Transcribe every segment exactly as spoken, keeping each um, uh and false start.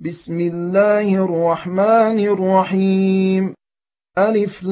بسم الله الرحمن الرحيم. ألف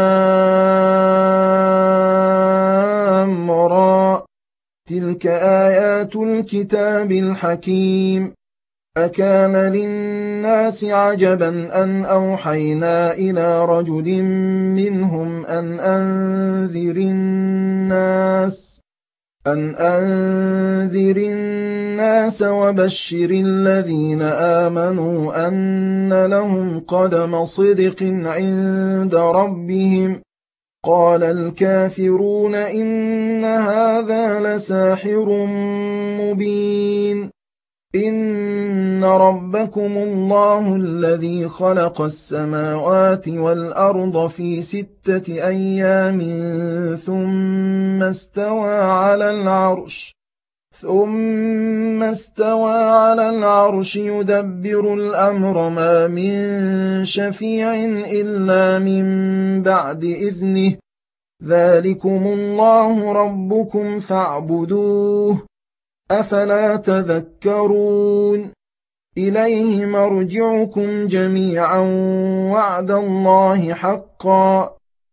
لام را. تلك آيات الكتاب الحكيم. أكان للناس عجبا أن أوحينا إلى رجل منهم أن أنذر الناس أن أنذر الناس وبشر الذين آمنوا أن لهم قدم صدق عند ربهم. قال الكافرون إن هذا لساحر مبين. إن ربكم الله الذي خلق السماوات والأرض في ستة أيام ثم استوى على العرش ثم استوى على العرش يدبر الأمر ما من شفيع إلا من بعد إذنه. ذلكم الله ربكم فاعبدوه. أفلا تذكرون. إليه مرجعكم جميعا وعد الله حقا.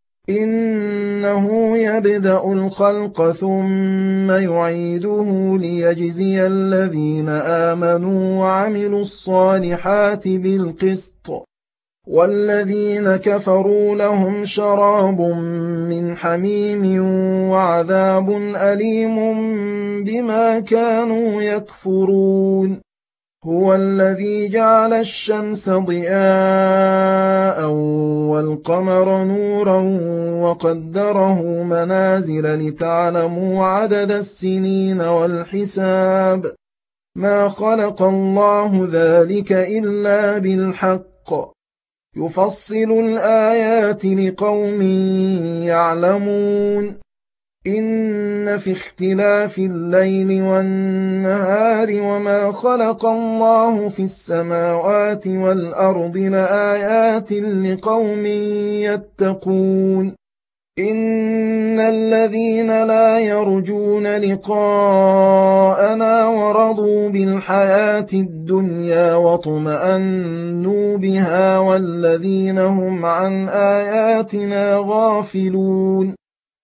إنه يبدأ الخلق ثم يعيده ليجزي الذين آمنوا وعملوا الصالحات بالقسط. والذين كفروا لهم شراب من حميم وعذاب أليم بما كانوا يكفرون. هو الذي جعل الشمس ضياء والقمر نورا وقدره منازل لتعلموا عدد السنين والحساب. ما خلق الله ذلك إلا بالحق. يفصل الآيات لقوم يعلمون. إن في اختلاف الليل والنهار وما خلق الله في السماوات والأرض لآيات لقوم يتقون. إن الذين لا يرجون لقاءنا ورضوا بالحياة الدنيا واطمأنوا بها والذين هم عن آياتنا غافلون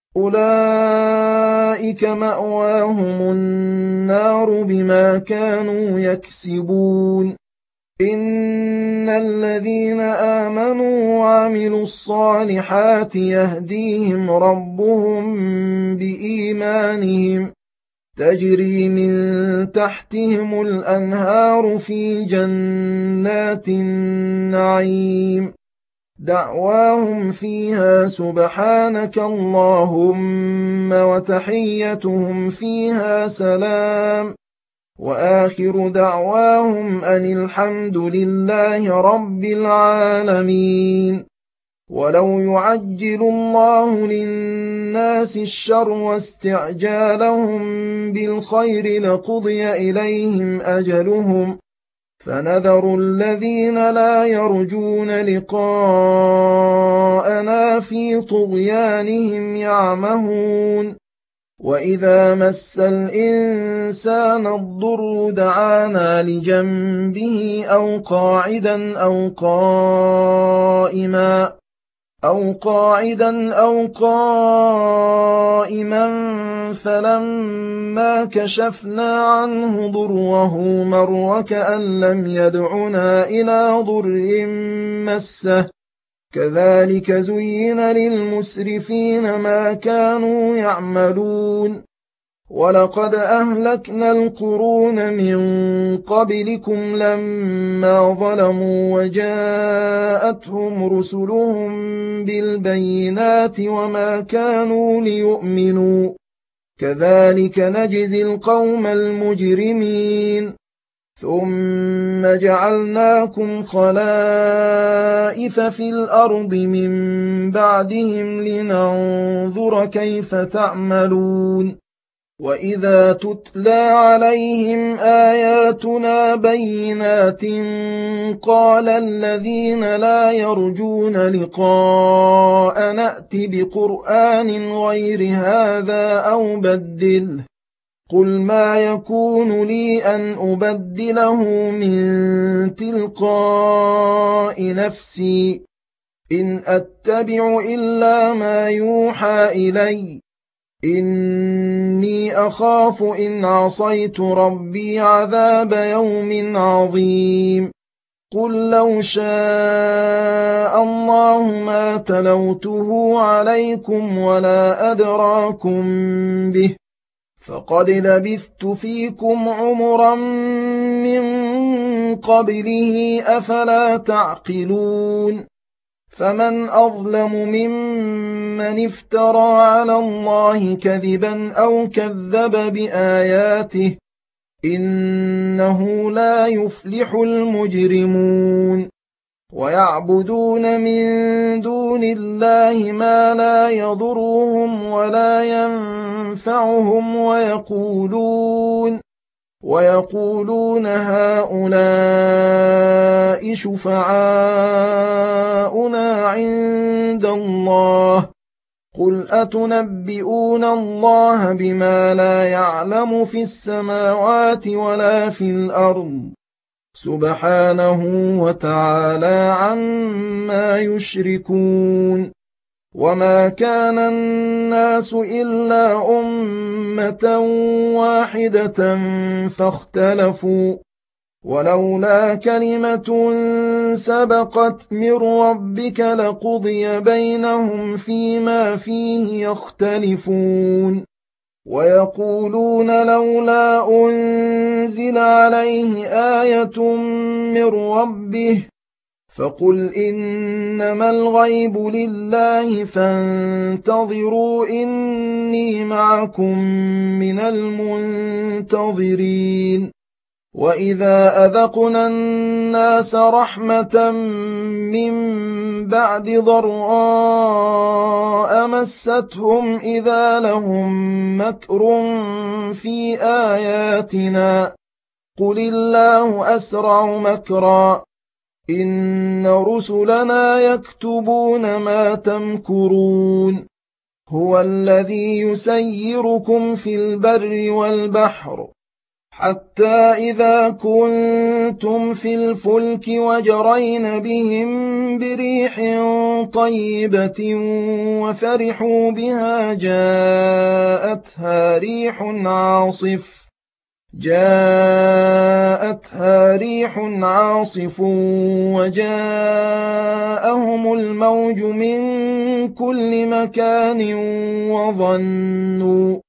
أولئك مأواهم النار بما كانوا يكسبون. إن الذين آمنوا وعملوا الصالحات يهديهم ربهم بإيمانهم تجري من تحتهم الأنهار في جنات النعيم. دعواهم فيها سبحانك اللهم وتحيتهم فيها سلام. وآخر دعواهم أن الحمد لله رب العالمين. ولو يعجل الله للناس الشر واستعجالهم بالخير لقضي إليهم أجلهم فنذر الذين لا يرجون لقاءنا في طغيانهم يعمهون. وإذا مس الإنسان الضر دعانا لجنبه أو قاعدا أو قائما أو قاعدا أو قائما فلما كشفنا عنه ضره مر كأن لم يدعنا إلى ضر مسه. كذلك زين للمسرفين ما كانوا يعملون. ولقد أهلكنا القرون من قبلكم لما ظلموا وجاءتهم رسلهم بالبينات وما كانوا ليؤمنوا. كذلك نجزي القوم المجرمين. ثم جعلناكم خلائف في الأرض من بعدهم لننظر كيف تعملون. وإذا تتلى عليهم آياتنا بينات قال الذين لا يرجون لقاء نأت بقرآن غير هذا أو بدله قُلْ مَا يَكُونُ لِي أَنْ أُبَدِّلَهُ مِنْ تِلْقَاءِ نَفْسِي إِنْ أَتَّبِعُ إِلَّا مَا يُوحَى إِلَيَّ إِنِّي أَخَافُ إِنْ عَصَيْتُ رَبِّي عَذَابَ يَوْمٍ عَظِيمٍ قُل لَّوْ شَاءَ اللَّهُ مَا تَلَوْتُهُ عَلَيْكُمْ وَلَا أَدْرَاكُم بِهِ فَقَدْ لَبِثْتُ فِيكُمْ عُمُرًا مِّن قَبْلِهِ ۚ أَفَلَا تَعْقِلُونَ فَمَنْ أَظْلَمُ مِمَّنِ افْتَرَىٰ عَلَى اللَّهِ كَذِبًا أَوْ كَذَّبَ بِآيَاتِهِ ۚ إِنَّهُ لَا يُفْلِحُ الْمُجْرِمُونَ وَيَعْبُدُونَ مِن دُونِ اللَّهِ مَا لَا يَضُرُّهُمْ وَلَا يَنفَعُهُمْ وَيَقُولُونَ وَيَقُولُونَ هَٰؤُلَاءِ شُفَعَاؤُنَا عِندَ اللَّهِ ۚ قُلْ أَتُنَبِّئُونَ اللَّهَ بِمَا لَا يَعْلَمُ فِي السَّمَاوَاتِ وَلَا فِي الْأَرْضِ سُبْحَانَهُ وَتَعَالَىٰ عَمَّا يُشْرِكُونَ وَمَا كَانَ النَّاسُ إِلَّا أُمَّةً وَاحِدَةً فَاخْتَلَفُوا ۚ وَلَوْلَا كَلِمَةٌ سَبَقَتْ مِن رَّبِّكَ لَقُضِيَ بَيْنَهُمْ فِيمَا فِيهِ يَخْتَلِفُونَ وَيَقُولُونَ لَوْلَا أُنزِلَ عَلَيْهِ آيَةٌ مِّن رَّبِّهِ ۖ فَقُلْ إِنَّمَا الْغَيْبُ لِلَّهِ فَانتَظِرُوا إِنِّي مَعَكُم مِّنَ الْمُنتَظِرِينَ وَإِذَا أَذَقْنَا النَّاسَ رَحْمَةً مِّن بَعْدِ ضَرَّاءَ مَسَّتْهُمْ إِذَا لَهُم مَّكْرٌ فِي آيَاتِنَا ۚ قُلِ اللَّهُ أَسْرَعُ مَكْرًا إِنَّ رُسُلَنَا يَكْتُبُونَ مَا تَمْكُرُونَ هُوَ الَّذِي يُسَيِّرُكُمْ فِي الْبَرِّ وَالْبَحْرِ حَتَّىٰ إِذَا كُنتُمْ فِي الْفُلْكِ وَجَرَيْنَ بِهِم بِرِيحٍ طَيِّبَةٍ وَفَرِحُوا بِهَا جَاءَتْهَا رِيحٌ عَاصِفٌ جاءتها ريح عاصف وجاءهم الموج من كل مكان وظنوا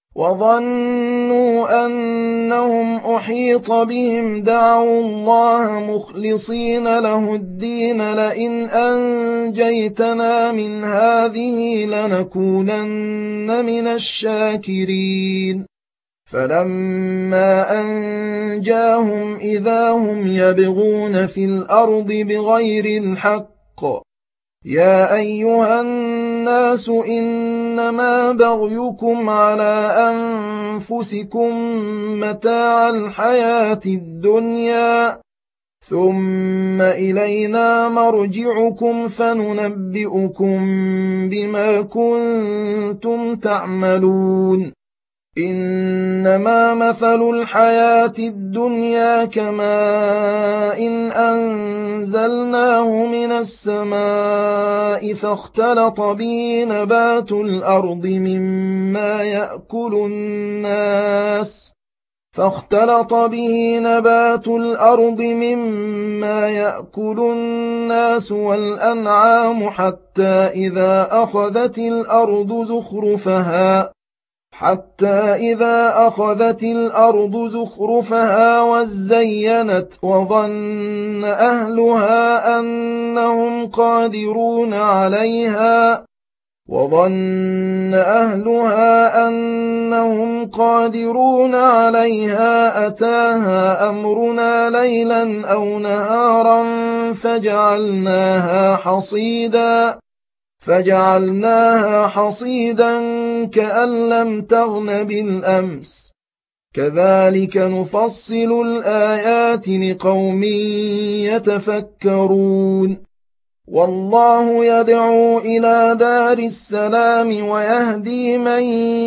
وظنوا أنهم أحيط بهم دعوا الله مخلصين له الدين لئن أنجيتنا من هذه لنكونن من الشاكرين فَلَمَّا أَنجَاهُمْ إِذَا هُمْ يَبْغُونَ فِي الْأَرْضِ بِغَيْرِ الْحَقِّ ۗ يَا أَيُّهَا النَّاسُ إِنَّمَا بَغْيُكُمْ عَلَىٰ أَنفُسِكُم مَّتَاعَ الْحَيَاةِ الدُّنْيَا ۖ ثُمَّ إِلَيْنَا مَرْجِعُكُمْ فَنُنَبِّئُكُم بِمَا كُنتُمْ تَعْمَلُونَ إِنَّمَا مَثَلُ الْحَيَاةِ الدُّنْيَا كَمَاءٍ أَنزَلْنَاهُ مِنَ السَّمَاءِ فَاخْتَلَطَ بِهِ نَبَاتُ الْأَرْضِ مِمَّا يَأْكُلُ النَّاسُ فاختلط به نبات الأرض مما يأكل الناس والأنعام حتى إذا أخذت الأرض زخرفها حتى إذا أخذت الأرض زخرفها وزينت وظن أهلها أنهم قادرون عليها وظن أهلها أنهم قادرون عليها أتاها أمرنا ليلا أو نهارا فجعلناها حصيدا فجعلناها حصيدا كأن لم تغن بالأمس كذلك نفصل الآيات لقوم يتفكرون والله يدعو إلى دار السلام ويهدي من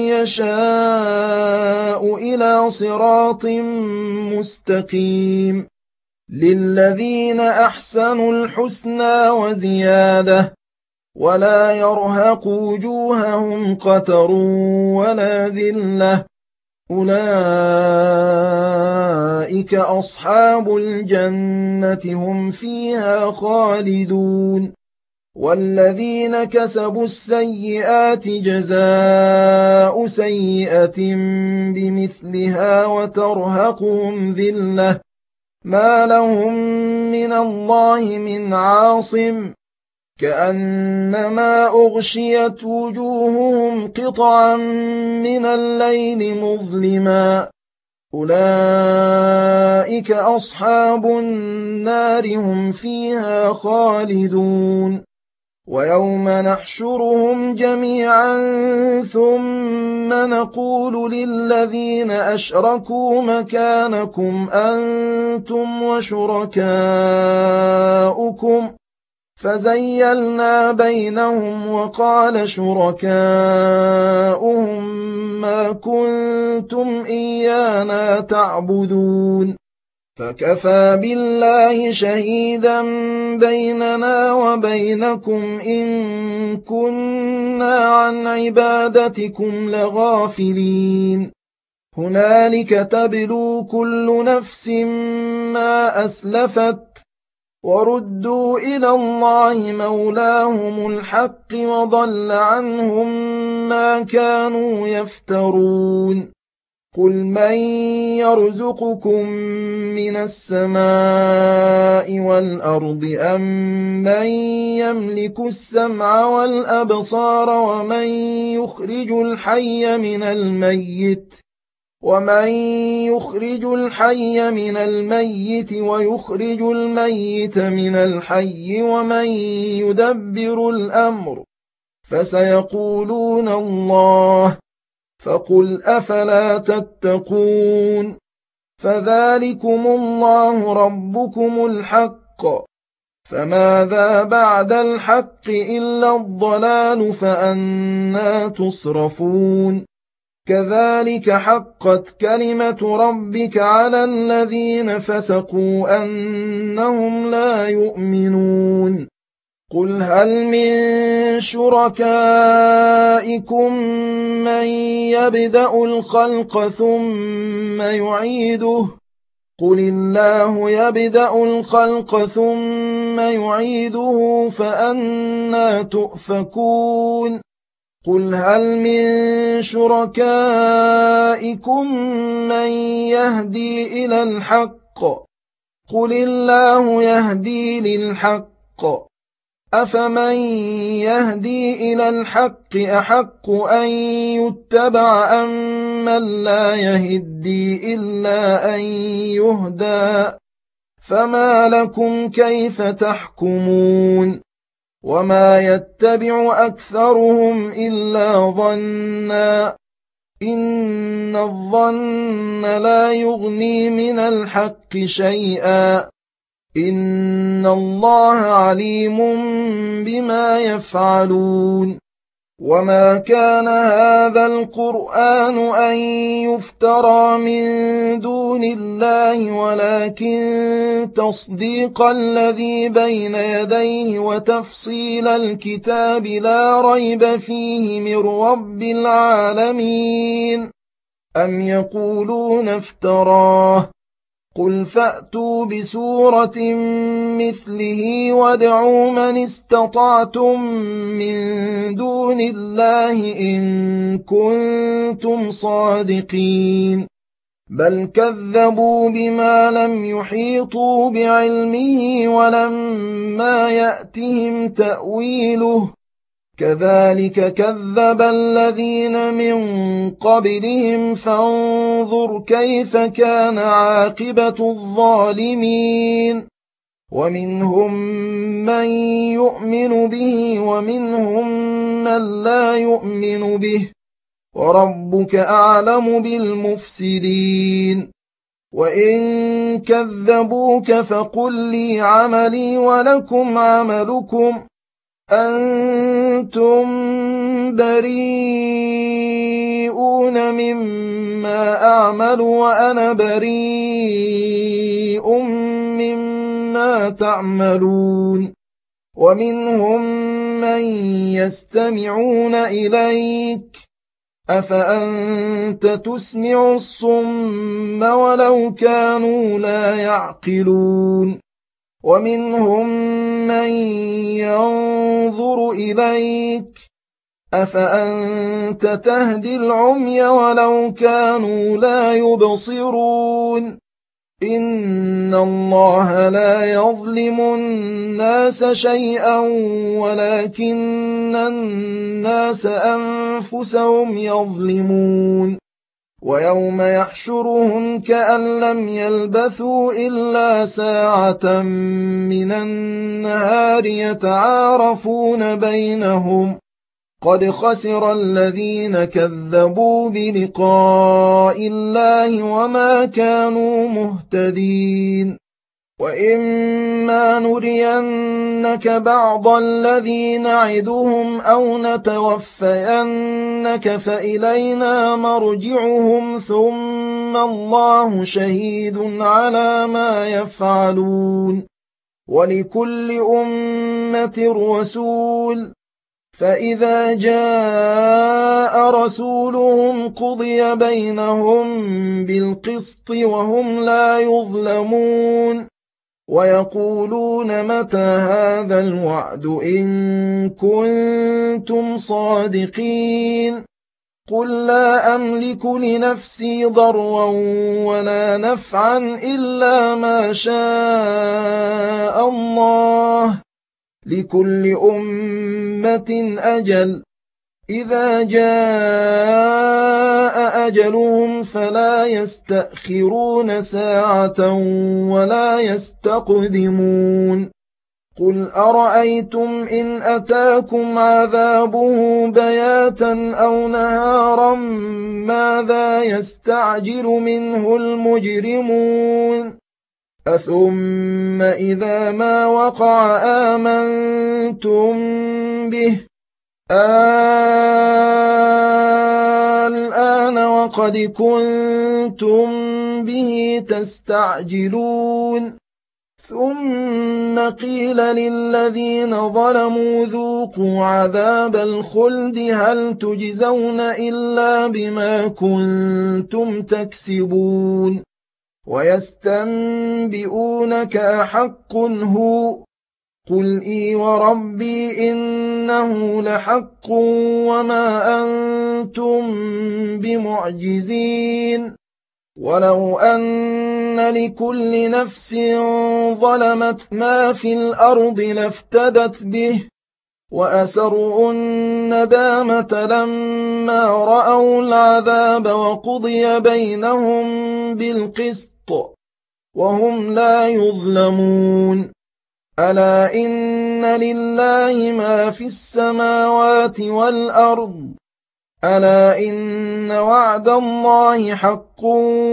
يشاء إلى صراط مستقيم للذين أحسنوا الحسنى وزيادة ولا يرهق وجوههم قتر ولا ذلة أولئك أصحاب الجنة هم فيها خالدون والذين كسبوا السيئات جزاء سيئة بمثلها وترهقهم ذلة ما لهم من الله من عاصم كأنما أغشيت وجوههم قطعا من الليل مظلما أولئك أصحاب النار هم فيها خالدون ويوم نحشرهم جميعا ثم نقول للذين أشركوا مكانكم أنتم وشركاؤكم فزيلنا بينهم وقال شركاؤهم ما كنتم إيانا تعبدون فكفى بالله شهيدا بيننا وبينكم إن كنا عن عبادتكم لغافلين هنالك تبلو كل نفس ما أسلفت وردوا إلى الله مولاهم الحق وضل عنهم ما كانوا يفترون قل من يرزقكم من السماء والأرض أم من يملك السمع والأبصار ومن يخرج الحي من الميت ومن يخرج الحي من الميت ويخرج الميت من الحي ومن يدبر الأمر فسيقولون الله فقل أفلا تتقون فذلكم الله ربكم الحق فماذا بعد الحق إلا الضلال فأنى تصرفون كذلك حقت كلمة ربك على الذين فسقوا أنهم لا يؤمنون قل هل من شركائكم من يبدأ الخلق ثم يعيده قل الله يبدأ الخلق ثم يعيده فأنى تؤفكون قل هل من شركائكم من يهدي إلى الحق قل الله يهدي للحق أفمن يهدي إلى الحق أحق أن يتبع أم من لا يهدي إلا أن يهدى فما لكم كيف تحكمون وما يتبع أكثرهم إلا ظنا إن الظن لا يغني من الحق شيئا إن الله عليم بما يفعلون وما كان هذا القرآن أن يفترى من دون الله ولكن تصديق الذي بين يديه وتفصيل الكتاب لا ريب فيه من رب العالمين أم يقولون افتراه قل فأتوا بسورة مثله وادعوا من استطعتم من دون الله إن كنتم صادقين بل كذبوا بما لم يحيطوا بعلمه ولما يأتهم تأويله كذلك كذب الذين من قبلهم فانظر كيف كان عاقبة الظالمين ومنهم من يؤمن به ومنهم من لا يؤمن به وربك أعلم بالمفسدين وإن كذبوك فقل لي عملي ولكم عملكم أنتم بريئون مما أعمل وأنا بريء مما تعملون ومنهم من يستمعون إليك أفأنت تسمع الصم ولو كانوا لا يعقلون ومنهم من ينظر إليك أفأنت تهدي العمي ولو كانوا لا يبصرون إن الله لا يظلم الناس شيئا ولكن الناس أنفسهم يظلمون ويوم يحشرهم كأن لم يلبثوا إلا ساعة من النهار يتعارفون بينهم قد خسر الذين كذبوا بلقاء الله وما كانوا مهتدين وإما نرينك بعض الذي نعدهم أو نتوفينك فإلينا مرجعهم ثم الله شهيد على ما يفعلون ولكل أمة رسول فإذا جاء رسولهم قضي بينهم بالقسط وهم لا يظلمون ويقولون متى هذا الوعد إن كنتم صادقين قل لا أملك لنفسي ضرا ولا نفعا إلا ما شاء الله لكل أمة أجل إذا جاء أجلهم فلا يستأخرون ساعة ولا يستقدمون قل أرأيتم إن أتاكم عذابه بياتا أو نهارا ماذا يستعجل منه المجرمون أثم إذا ما وقع آمنتم به الآن وقد كنتم به تستعجلون ثم قيل للذين ظلموا ذوقوا عذاب الخلد هل تجزون إلا بما كنتم تكسبون ويستنبئونك أحق هو قل إي وربي إنه لحق وما أنتم بمعجزين ولو أن لكل نفس ظلمت ما في الأرض لافتدت به وأسروا الندامة لما رأوا العذاب وقضي بينهم بالقسط وهم لا يظلمون ألا إن لله ما في السماوات والأرض ألا إن وعد الله حق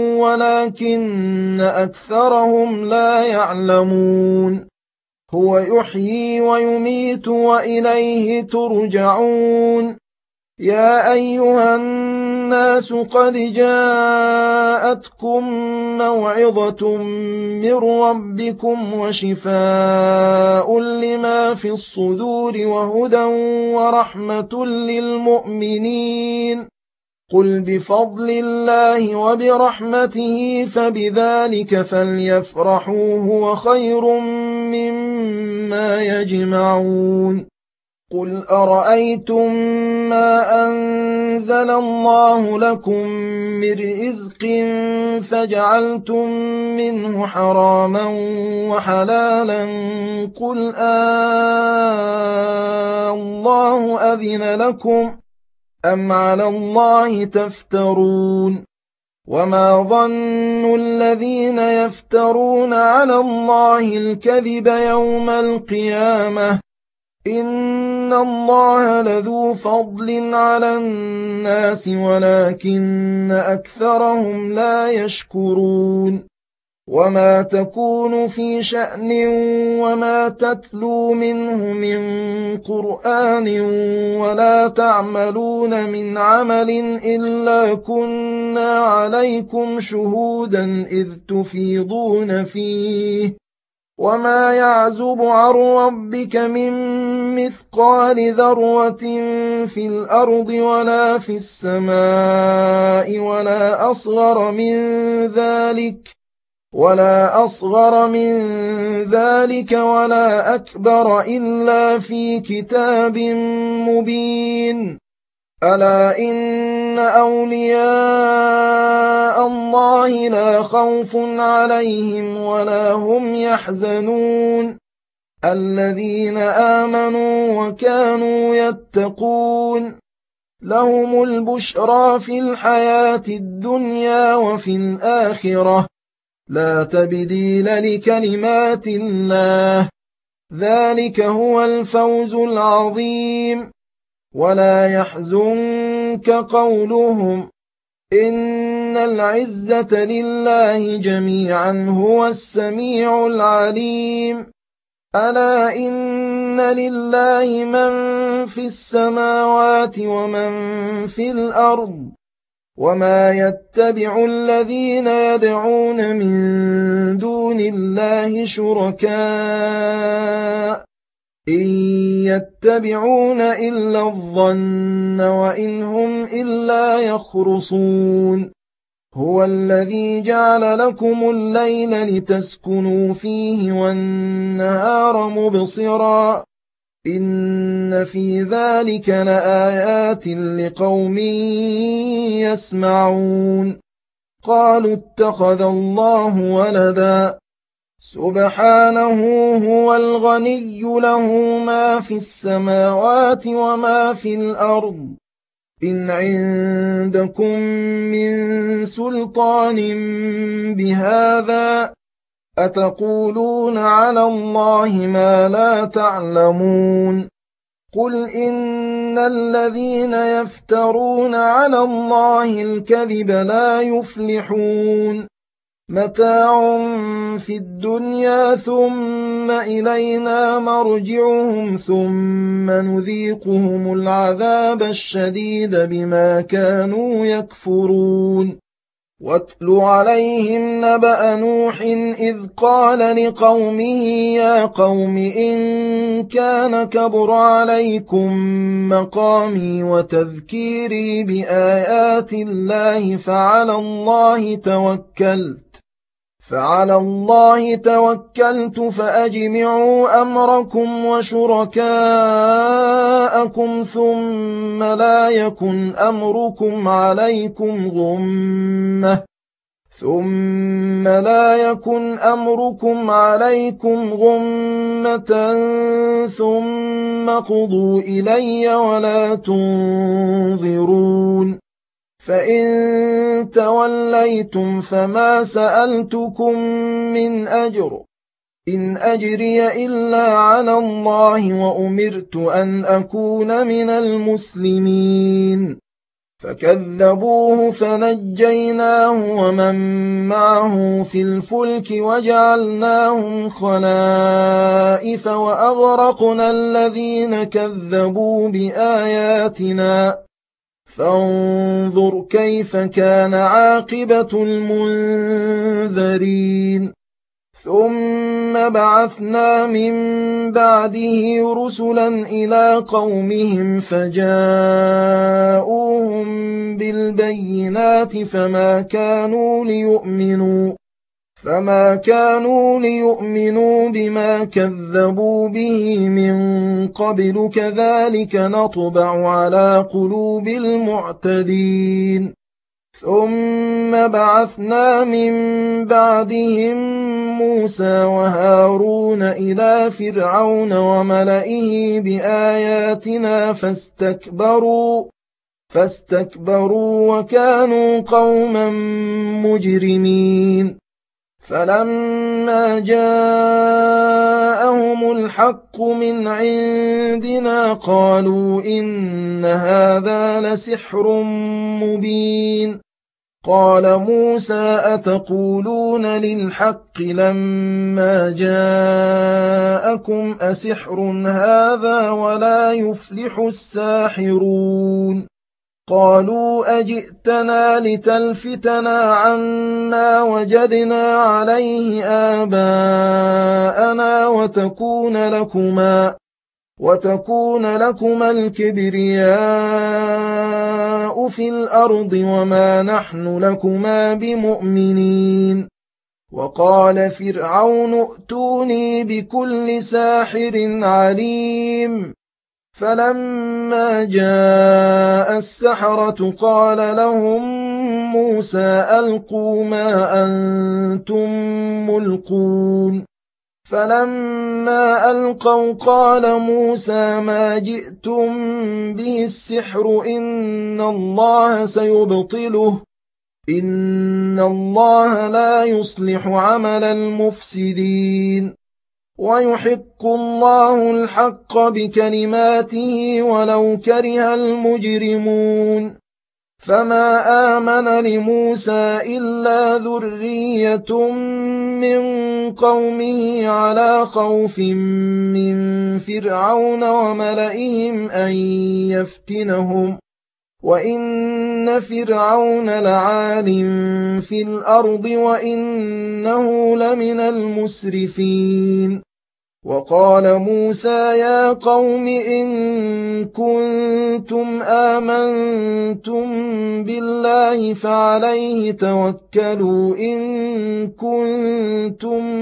ولكن أكثرهم لا يعلمون هو يحيي ويميت وإليه ترجعون يا أيها الناس قد جاءتكم موعظة من ربكم وشفاء لما في الصدور وهدى ورحمة للمؤمنين قل بفضل الله وبرحمته فبذلك فليفرحوا هو خير مما يجمعون قل أرأيتم ما أنزل الله لكم من رزق فجعلتم منه حراما وحلالا قل آه الله أذن لكم أم على الله تفترون وما ظن الذين يفترون على الله الكذب يوم القيامة إن الله لذو فضل على الناس ولكن أكثرهم لا يشكرون وما تكون في شأن وما تتلو منه من قرآن ولا تعملون من عمل إلا كنا عليكم شهودا إذ تفيضون فيه وما يعزب عن ربك من مثقال ذرة في الأرض ولا في السماء ولا أصغر من ذلك ولا أصغر من ذلك ولا أكبر إلا في كتاب مبين ألا إن أولياء الله لا خوف عليهم ولا هم يحزنون الذين آمنوا وكانوا يتقون لهم البشرى في الحياة الدنيا وفي الآخرة لا تبديل لكلمات الله ذلك هو الفوز العظيم ولا يحزنك قولهم إن العزة لله جميعا هو السميع العليم ألا إن لله من في السماوات ومن في الأرض وما يتبع الذين يدعون من دون الله شركاء إن يتبعون إلا الظن وإن هم إلا يخرصون هو الذي جعل لكم الليل لتسكنوا فيه والنهار مبصرا إن في ذلك لآيات لقوم يسمعون قالوا اتخذ الله ولدا سبحانه هو الغني له ما في السماوات وما في الأرض إن عندكم من سلطان بهذا أتقولون على الله ما لا تعلمون قل إن الذين يفترون على الله الكذب لا يفلحون متاع في الدنيا ثم إلينا مرجعهم ثم نذيقهم العذاب الشديد بما كانوا يكفرون واتل عليهم نبأ نوح إذ قال لقومه يا قوم إن كان كبر عليكم مقامي وتذكيري بآيات الله فعلى الله توكلت فعلى الله توكلت فأجمعوا أمركم وشركاءكم ثم لا يكن أمركم عليكم غمة ثم لا يكن أمركم عليكم غمة ثم قضوا إلي ولا تنظرون فإن توليتم فما سألتكم من أجر إن أجري إلا على الله وأمرت أن أكون من المسلمين فكذبوه فنجيناه ومن معه في الفلك وجعلناهم خلائف وأغرقنا الذين كذبوا بآياتنا فانظر كيف كان عاقبة المنذرين ثم بعثنا من بعده رسلا إلى قومهم فجاءوهم بالبينات فما كانوا ليؤمنوا فما كانوا ليؤمنوا بما كذبوا به من قبل كذلك نطبع على قلوب المعتدين ثم بعثنا من بعدهم موسى وهارون إلى فرعون وملئه بآياتنا فاستكبروا فاستكبروا وكانوا قوما مجرمين فلما جاءهم الحق من عندنا قالوا إن هذا لسحر مبين قال موسى أتقولون للحق لما جاءكم أسحر هذا ولا يفلح الساحرون قالوا أجئتنا لتلفتنا عما وجدنا عليه آباءنا وتكون لكما وتكون لكما الكبرياء في الأرض وما نحن لكما بمؤمنين وقال فرعون ائتوني بكل ساحر عليم فلما جاء السحرة قال لهم موسى ألقوا ما أنتم ملقون فلما ألقوا قال موسى ما جئتم به السحر إن الله سيبطله إن الله لا يصلح عمل المفسدين ويحق الله الحق بكلماته ولو كره المجرمون فما آمن لموسى إلا ذرية من قومه على خوف من فرعون وملئهم أن يفتنهم وإن فرعون لعال في الأرض وإنه لمن المسرفين وقال موسى يا قوم إن كنتم آمنتم بالله فعليه توكلوا إن كنتم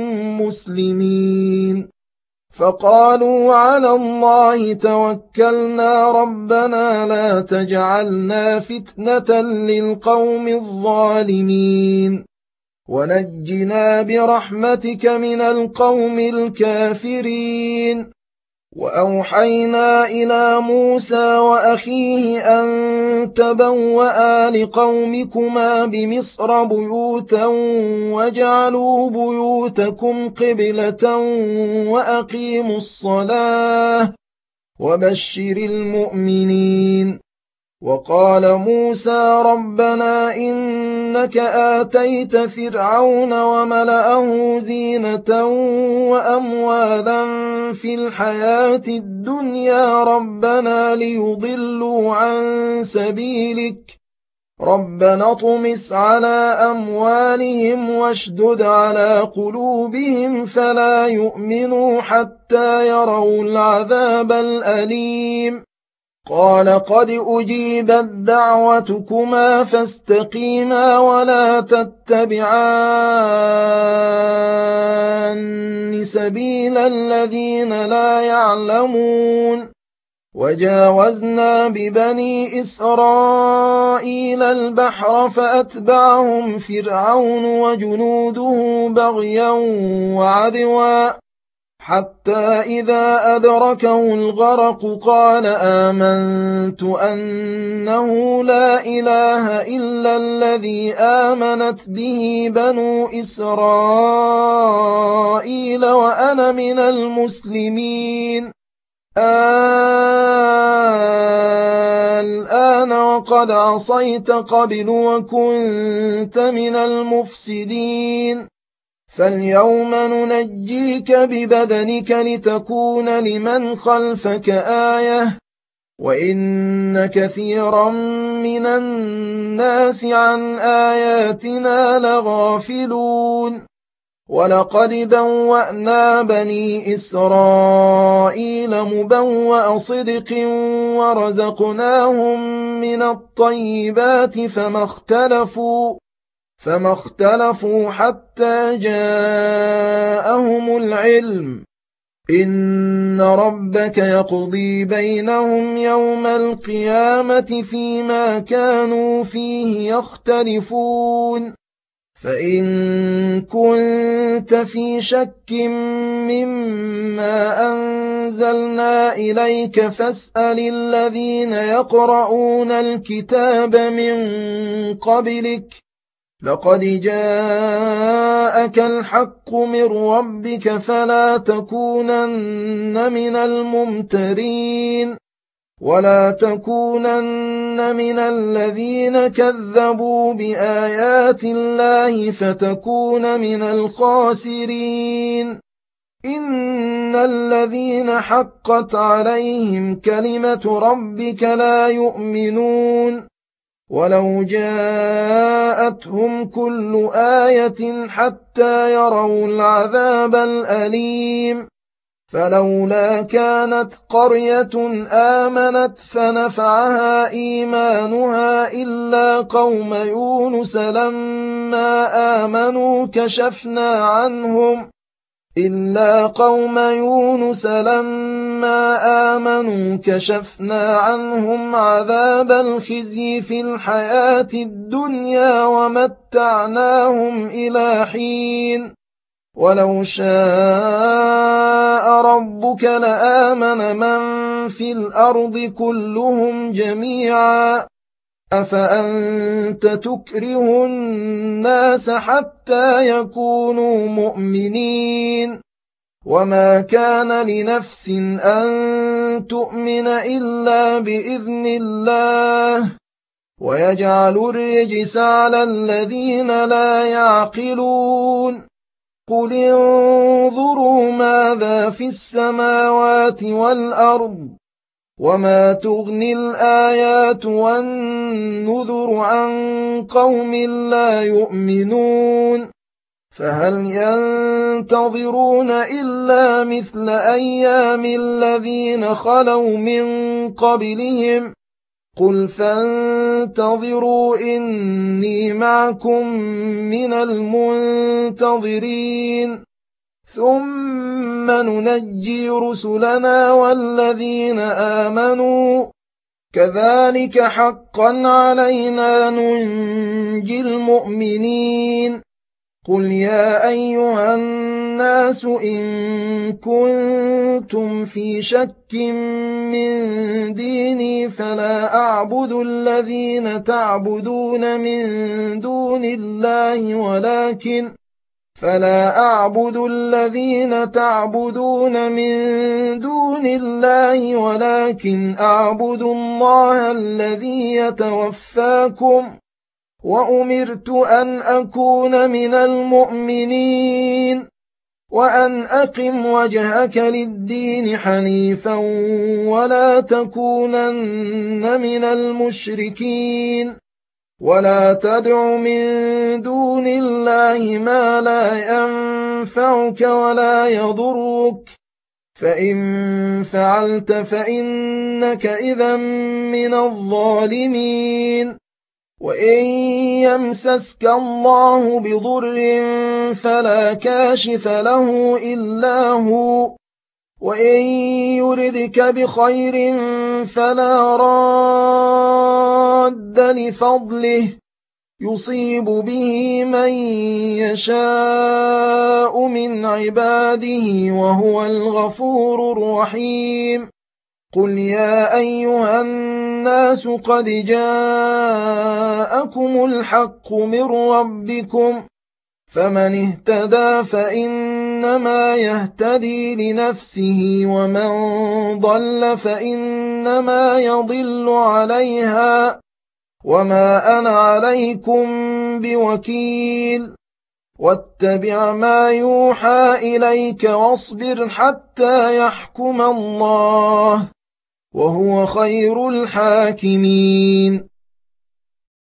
مسلمين فقالوا على الله توكلنا ربنا لا تجعلنا فتنة للقوم الظالمين ونجنا برحمتك من القوم الكافرين وأوحينا إلى موسى وأخيه أن تبوأ لقومكما بمصر بيوتا واجعلوا بيوتكم قبلة وأقيموا الصلاة وبشر المؤمنين وقال موسى ربنا إنك آتيت فرعون وملأه زينة وأموالا في الحياة الدنيا ربنا ليضلوا عن سبيلك ربنا اطمس على أموالهم واشدد على قلوبهم فلا يؤمنوا حتى يروا العذاب الأليم قال قد أجيبت دعوتكما فاستقيما ولا تتبعان سبيل الذين لا يعلمون وجاوزنا ببني إسرائيل البحر فأتبعهم فرعون وجنوده بغيا وعدوا حتى إذا أدركه الغرق قال آمنت أنه لا إله إلا الذي آمنت به بنو إسرائيل وأنا من المسلمين الآن وقد عصيت قبل وكنت من المفسدين فاليوم ننجيك ببدنك لتكون لمن خلفك آية وإن كثيرا من الناس عن آياتنا لغافلون ولقد بوأنا بني إسرائيل مبوأ صدق ورزقناهم من الطيبات فما اختلفوا فما اختلفوا حتى جاءهم العلم إن ربك يقضي بينهم يوم القيامة فيما كانوا فيه يختلفون فإن كنت في شك مما أنزلنا إليك فاسأل الذين يقرؤون الكتاب من قبلك لقد جاءك الحق من ربك فلا تكونن من الممترين ولا تكونن من الذين كذبوا بآيات الله فتكون من الخاسرين إن الذين حقت عليهم كلمة ربك لا يؤمنون ولو جاءتهم كل آية حتى يروا العذاب الأليم فلولا كانت قرية آمنت فنفعها إيمانها إلا قوم يونس لما آمنوا كشفنا عنهم إلا قوم يونس لما آمنوا كشفنا عنهم عذاب الخزي في الحياة الدنيا ومتعناهم إلى حين ولو شاء ربك لآمن من في الأرض كلهم جميعا أفأنت تكره الناس حتى يكونوا مؤمنين وما كان لنفس أن تؤمن إلا بإذن الله ويجعل الرجس على الذين لا يعقلون قل انظروا ماذا في السماوات والأرض وما تغني الآيات والنذر عن قوم لا يؤمنون فهل ينتظرون إلا مثل أيام الذين خلوا من قبلهم قل فانتظروا إني معكم من المنتظرين ثم ننجي رسلنا والذين آمنوا كذلك حقا علينا ننجي المؤمنين قل يا أيها الناس إن كنتم في شك من ديني فلا أعبد الذين تعبدون من دون الله ولكن فلا أعبد الذين تعبدون من دون الله ولكن أعبد الله الذي يتوفاكم وأمرت أن أكون من المؤمنين وأن أقم وجهك للدين حنيفا ولا تكونن من المشركين ولا تدع من دون الله ما لا ينفعك ولا يضرك فإن فعلت فإنك إذا من الظالمين وإن يمسسك الله بضر فلا كاشف له إلا هو وإن يردك بخير فلا راد لفضله يصيب به من يشاء من عباده وهو الغفور الرحيم قل يا أيها الناس قد جاءكم الحق من ربكم فمن اهتدى فإنما يهتدي لنفسه ومن ضل فإنما يضل عليها وما أنا عليكم بوكيل واتبع ما يوحى إليك واصبر حتى يحكم الله وهو خير الحاكمين